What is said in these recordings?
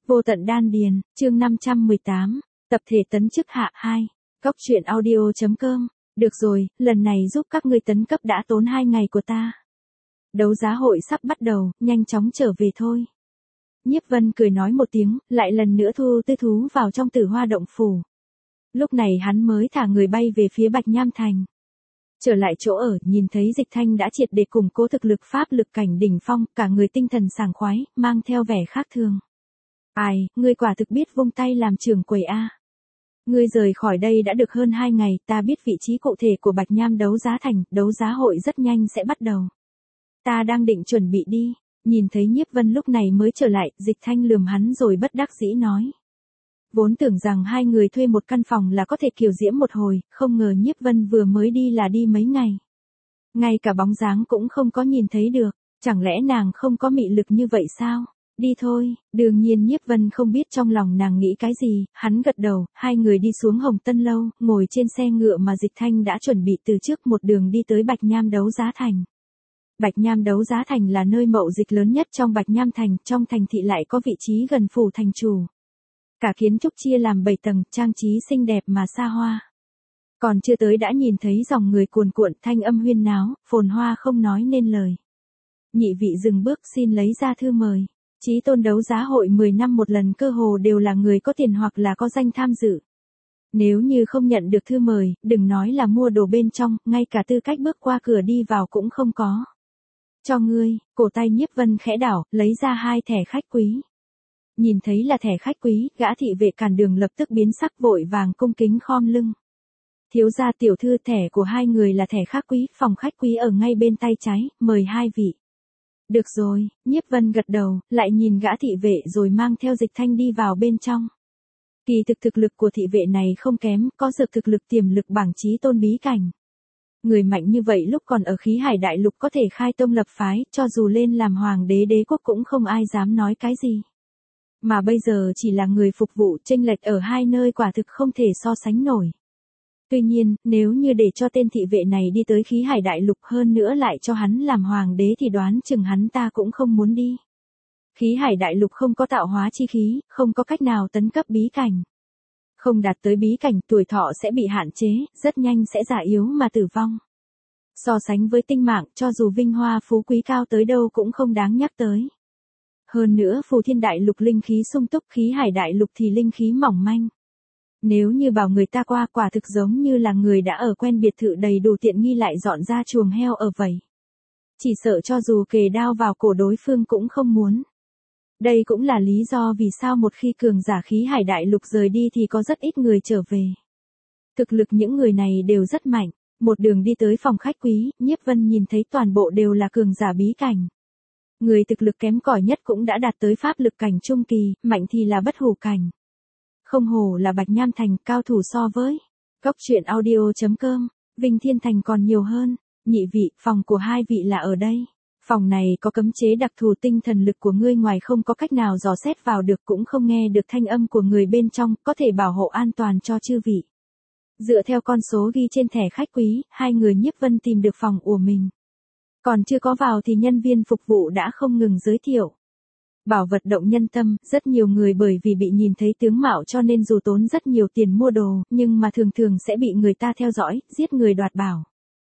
Vô tận đan điền, chương 518, tập thể tấn chức hạ 2, Cóc truyện audio.com, được rồi, lần này giúp các ngươi tấn cấp đã tốn 2 ngày của ta. Đấu giá hội sắp bắt đầu, nhanh chóng trở về thôi. Nhiếp Vân cười nói một tiếng, lại lần nữa thu tư thú vào trong Tử Hoa động phủ. Lúc này hắn mới thả người bay về phía Bạch Nham Thành. Trở lại chỗ ở, nhìn thấy Dịch Thanh đã triệt để củng cố thực lực pháp lực cảnh đỉnh phong, cả người tinh thần sảng khoái, mang theo vẻ khác thường. Ai, ngươi quả thực biết vung tay làm trưởng quầy a. Ngươi rời khỏi đây đã được hơn 2 ngày, ta biết vị trí cụ thể của Bạch Nham đấu giá thành, đấu giá hội rất nhanh sẽ bắt đầu. Ta đang định chuẩn bị đi, nhìn thấy Nhiếp Vân lúc này mới trở lại, Dịch Thanh lườm hắn rồi bất đắc dĩ nói. Vốn tưởng rằng hai người thuê một căn phòng là có thể kiều diễm một hồi, không ngờ Nhiếp Vân vừa mới đi là đi mấy ngày. Ngay cả bóng dáng cũng không có nhìn thấy được, chẳng lẽ nàng không có mị lực như vậy sao? Đi thôi, đương nhiên Nhiếp Vân không biết trong lòng nàng nghĩ cái gì, hắn gật đầu, hai người đi xuống Hồng Tân Lâu, ngồi trên xe ngựa mà Dịch Thanh đã chuẩn bị từ trước một đường đi tới Bạch Nham đấu giá thành. Bạch Nham đấu giá thành là nơi mậu dịch lớn nhất trong Bạch Nham thành, trong thành thị lại có vị trí gần phủ thành chủ. Cả kiến trúc chia làm 7 tầng, trang trí xinh đẹp mà xa hoa. Còn chưa tới đã nhìn thấy dòng người cuồn cuộn, thanh âm huyên náo, phồn hoa không nói nên lời. Nhị vị dừng bước xin lấy ra thư mời. Chí tôn đấu giá hội 10 năm một lần cơ hồ đều là người có tiền hoặc là có danh tham dự. Nếu như không nhận được thư mời, đừng nói là mua đồ bên trong, ngay cả tư cách bước qua cửa đi vào cũng không có. Cho ngươi, cổ tay Nhiếp Vân khẽ đảo, lấy ra 2 thẻ khách quý. Nhìn thấy là thẻ khách quý, gã thị vệ cản đường lập tức biến sắc vội vàng cung kính khom lưng. Thiếu gia tiểu thư, thẻ của hai người là thẻ khách quý, phòng khách quý ở ngay bên tay trái, mời hai vị. Được rồi, Nhiếp Vân gật đầu, lại nhìn gã thị vệ rồi mang theo Dịch Thanh đi vào bên trong. Kỳ thực lực của thị vệ này không kém, có dược thực lực tiềm lực bảng chí tôn bí cảnh. Người mạnh như vậy lúc còn ở Khí Hải Đại Lục có thể khai tông lập phái, cho dù lên làm hoàng đế đế quốc cũng không ai dám nói cái gì. Mà bây giờ chỉ là người phục vụ, chênh lệch ở hai nơi quả thực không thể so sánh nổi. Tuy nhiên, nếu như để cho tên thị vệ này đi tới Khí Hải Đại Lục hơn nữa lại cho hắn làm hoàng đế thì đoán chừng hắn ta cũng không muốn đi. Khí Hải Đại Lục không có tạo hóa chi khí, không có cách nào tấn cấp bí cảnh. Không đạt tới bí cảnh tuổi thọ sẽ bị hạn chế, rất nhanh sẽ già yếu mà tử vong. So sánh với tinh mạng, cho dù vinh hoa phú quý cao tới đâu cũng không đáng nhắc tới. Hơn nữa Phù Thiên Đại Lục linh khí sung túc, Khí Hải Đại Lục thì linh khí mỏng manh. Nếu như bảo người ta qua quả thực giống như là người đã ở quen biệt thự đầy đủ tiện nghi lại dọn ra chuồng heo ở vậy. Chỉ sợ cho dù kề đao vào cổ đối phương cũng không muốn. Đây cũng là lý do vì sao một khi cường giả Khí Hải Đại Lục rời đi thì có rất ít người trở về. Thực lực những người này đều rất mạnh, một đường đi tới phòng khách quý, Nhiếp Vân nhìn thấy toàn bộ đều là cường giả bí cảnh. Người thực lực kém cỏi nhất cũng đã đạt tới pháp lực cảnh trung kỳ, mạnh thì là bất hủ cảnh. Không hổ là Bạch Nham thành, cao thủ so với Cóc truyện audio.com, Vinh Thiên thành còn nhiều hơn. Nhị vị, phòng của hai vị là ở đây. Phòng này có cấm chế đặc thù, tinh thần lực của ngươi ngoài không có cách nào dò xét vào được, cũng không nghe được thanh âm của người bên trong, có thể bảo hộ an toàn cho chư vị. Dựa theo con số ghi trên thẻ khách quý, hai người Nhiếp Vân tìm được phòng của mình. Còn chưa có vào thì nhân viên phục vụ đã không ngừng giới thiệu. Bảo vật động nhân tâm, rất nhiều người bởi vì bị nhìn thấy tướng mạo cho nên dù tốn rất nhiều tiền mua đồ, nhưng mà thường sẽ bị người ta theo dõi, giết người đoạt bảo.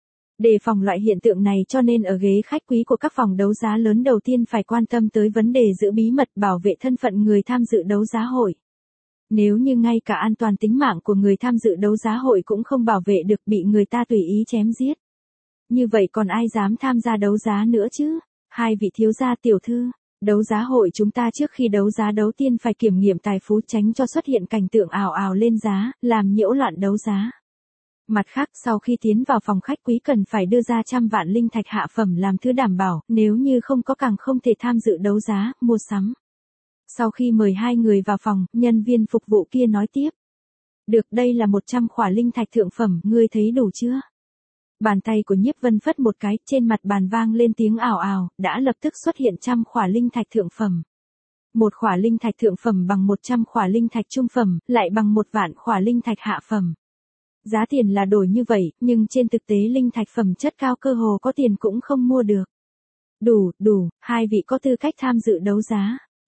Đề phòng loại hiện tượng này cho nên ở ghế khách quý của các phòng đấu giá lớn đầu tiên phải quan tâm tới vấn đề giữ bí mật, bảo vệ thân phận người tham dự đấu giá hội. Nếu như ngay cả an toàn tính mạng của người tham dự đấu giá hội cũng không bảo vệ được, bị người ta tùy ý chém giết. Như vậy còn ai dám tham gia đấu giá nữa chứ? Hai vị thiếu gia tiểu thư, đấu giá hội chúng ta trước khi đấu giá đầu tiên phải kiểm nghiệm tài phú, tránh cho xuất hiện cảnh tượng ào ào lên giá, làm nhiễu loạn đấu giá. Mặt khác, sau khi tiến vào phòng khách quý cần phải đưa ra 100 vạn linh thạch hạ phẩm làm thứ đảm bảo, nếu như không có càng không thể tham dự đấu giá, mua sắm. Sau khi mời hai người vào phòng, nhân viên phục vụ kia nói tiếp. Được, đây là 100 khỏa linh thạch thượng phẩm, ngươi thấy đủ chưa? Bàn tay của Nhiếp Vân phất một cái, trên mặt bàn vang lên tiếng ào ào, đã lập tức xuất hiện 100 khỏa linh thạch thượng phẩm. Một khỏa linh thạch thượng phẩm bằng 100 khỏa linh thạch trung phẩm, lại bằng 1 vạn khỏa linh thạch hạ phẩm. Giá tiền là đổi như vậy, nhưng trên thực tế linh thạch phẩm chất cao cơ hồ có tiền cũng không mua được. Đủ, hai vị có tư cách tham dự đấu giá.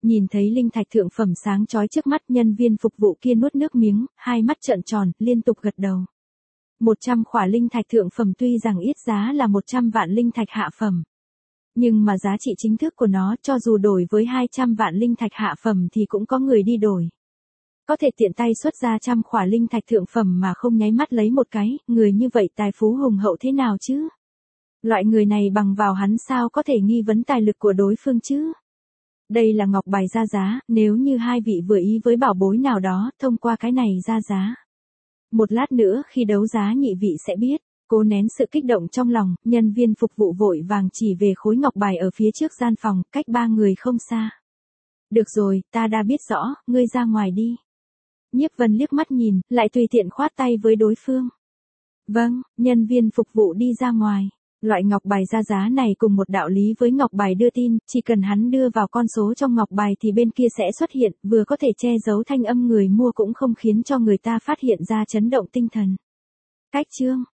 Nhìn thấy linh thạch thượng phẩm sáng chói trước mắt, nhân viên phục vụ kia nuốt nước miếng, hai mắt trợn tròn, liên tục gật đầu. 100 khỏa linh thạch thượng phẩm tuy rằng ít giá là 100 vạn linh thạch hạ phẩm. Nhưng mà giá trị chính thức của nó cho dù đổi với 200 vạn linh thạch hạ phẩm thì cũng có người đi đổi. Có thể tiện tay xuất ra 100 khỏa linh thạch thượng phẩm mà không nháy mắt lấy một cái, người như vậy tài phú hùng hậu thế nào chứ? Loại người này bằng vào hắn sao có thể nghi vấn tài lực của đối phương chứ? Đây là ngọc bài ra giá, nếu như hai vị vừa ý với bảo bối nào đó, thông qua cái này ra giá. Một lát nữa khi đấu giá nhị vị sẽ biết. Cố nén sự kích động trong lòng, nhân viên phục vụ vội vàng chỉ về khối ngọc bài ở phía trước gian phòng, cách ba người không xa. Được rồi, ta đã biết rõ, ngươi ra ngoài đi. Nhiếp Vân liếc mắt nhìn, lại tùy tiện khoát tay với đối phương. Vâng, nhân viên phục vụ đi ra ngoài. Loại ngọc bài ra giá này cùng một đạo lý với ngọc bài đưa tin, chỉ cần hắn đưa vào con số trong ngọc bài thì bên kia sẽ xuất hiện, vừa có thể che giấu thanh âm người mua cũng không khiến cho người ta phát hiện ra chấn động tinh thần. Cách chương